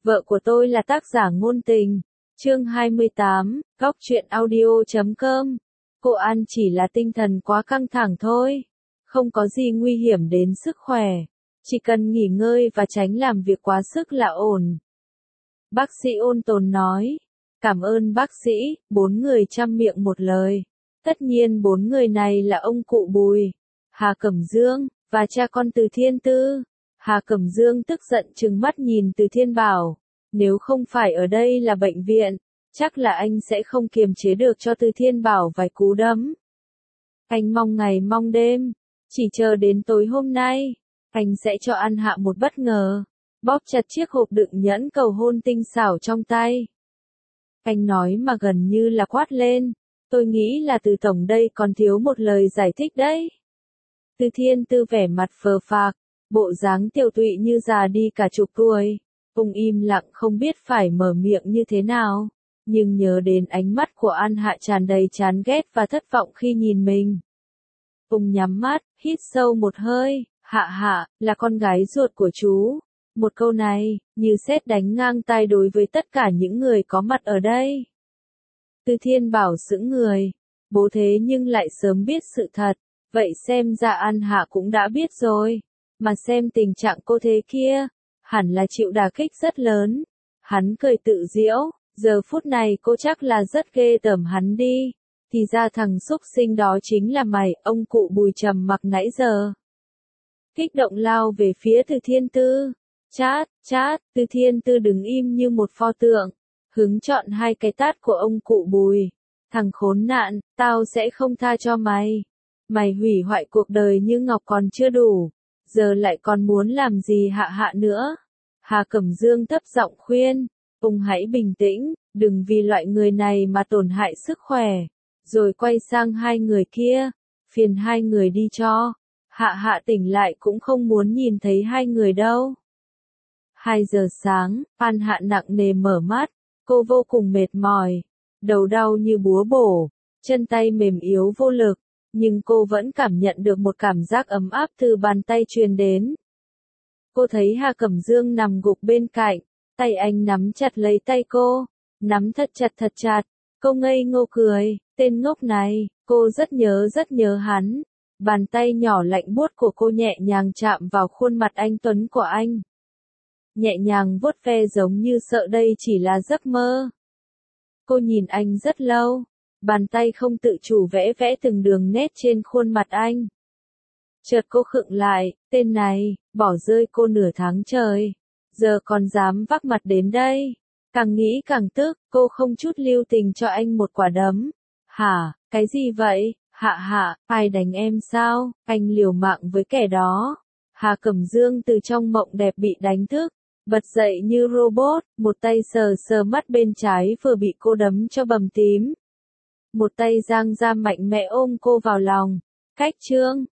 Vợ của tôi là tác giả ngôn tình. Chương 28, Góc truyện audio.com. Cô An chỉ là tinh thần quá căng thẳng thôi. Không có gì nguy hiểm đến sức khỏe. Chỉ cần nghỉ ngơi và tránh làm việc quá sức là ổn. Bác sĩ ôn tồn nói. Cảm ơn bác sĩ, 4 người chăm miệng một lời. Tất nhiên 4 người này là ông cụ Bùi, Hà Cẩm Dương, và cha con Từ Thiên Tư. Hà Cẩm Dương tức giận trừng mắt nhìn Từ Thiên bảo, nếu không phải ở đây là bệnh viện, chắc là anh sẽ không kiềm chế được cho Từ Thiên bảo vài cú đấm. Anh mong ngày mong đêm, chỉ chờ đến tối hôm nay, anh sẽ cho An Hạ một bất ngờ, bóp chặt chiếc hộp đựng nhẫn cầu hôn tinh xảo trong tay. Anh nói mà gần như là quát lên, tôi nghĩ là Từ tổng đây còn thiếu một lời giải thích đấy. Từ Thiên Tư vẻ mặt phờ phạc, bộ dáng tiều tụy như già đi cả chục tuổi. Ông im lặng không biết phải mở miệng như thế nào, nhưng nhớ đến ánh mắt của An Hạ tràn đầy chán ghét và thất vọng khi nhìn mình. Ông nhắm mắt, hít sâu một hơi, Hạ Hạ, là con gái ruột của chú. Một câu này, như sét đánh ngang tai đối với tất cả những người có mặt ở đây. Từ Thiên bảo sững người, bố thế nhưng lại sớm biết sự thật, vậy xem ra An Hạ cũng đã biết rồi, mà xem tình trạng cô thế kia, hẳn là chịu đả kích rất lớn. Hắn cười tự giễu, giờ phút này cô chắc là rất ghê tởm hắn đi, thì ra thằng xúc sinh đó chính là mày. Ông cụ Bùi trầm mặc nãy giờ, kích động lao về phía Từ Thiên Tư. Chát, chát, Từ Thiên Tư đứng im như một pho tượng, hứng chọn hai cái tát của ông cụ Bùi. Thằng khốn nạn, tao sẽ không tha cho mày. Mày hủy hoại cuộc đời như ngọc còn chưa đủ, giờ lại còn muốn làm gì Hạ Hạ nữa. Hà Cẩm Dương thấp giọng khuyên, ông hãy bình tĩnh, đừng vì loại người này mà tổn hại sức khỏe. Rồi quay sang hai người kia, phiền hai người đi cho. Hạ Hạ tỉnh lại cũng không muốn nhìn thấy hai người đâu. 2 giờ sáng, An Hạ nặng nề mở mắt, cô vô cùng mệt mỏi, đầu đau như búa bổ, chân tay mềm yếu vô lực, nhưng cô vẫn cảm nhận được một cảm giác ấm áp từ bàn tay truyền đến. Cô thấy Hà Cẩm Dương nằm gục bên cạnh, tay anh nắm chặt lấy tay cô, nắm thật chặt, cô ngây ngô cười, tên ngốc này, cô rất nhớ hắn. Bàn tay nhỏ lạnh buốt của cô nhẹ nhàng chạm vào khuôn mặt anh tuấn của anh. Nhẹ nhàng vuốt ve giống như sợ đây chỉ là giấc mơ. Cô nhìn anh rất lâu, bàn tay không tự chủ vẽ từng đường nét trên khuôn mặt anh. Chợt cô khựng lại, tên này, bỏ rơi cô nửa tháng trời, giờ còn dám vác mặt đến đây. Càng nghĩ càng tức, cô không chút lưu tình cho anh một quả đấm. Hả, cái gì vậy? Hạ Hạ, ai đánh em sao? Anh liều mạng với kẻ đó. Hà Cẩm Dương từ trong mộng đẹp bị đánh thức, bật dậy như robot, một tay sờ mắt bên trái vừa bị cô đấm cho bầm tím. Một tay giang ra mạnh mẽ ôm cô vào lòng. Cách chương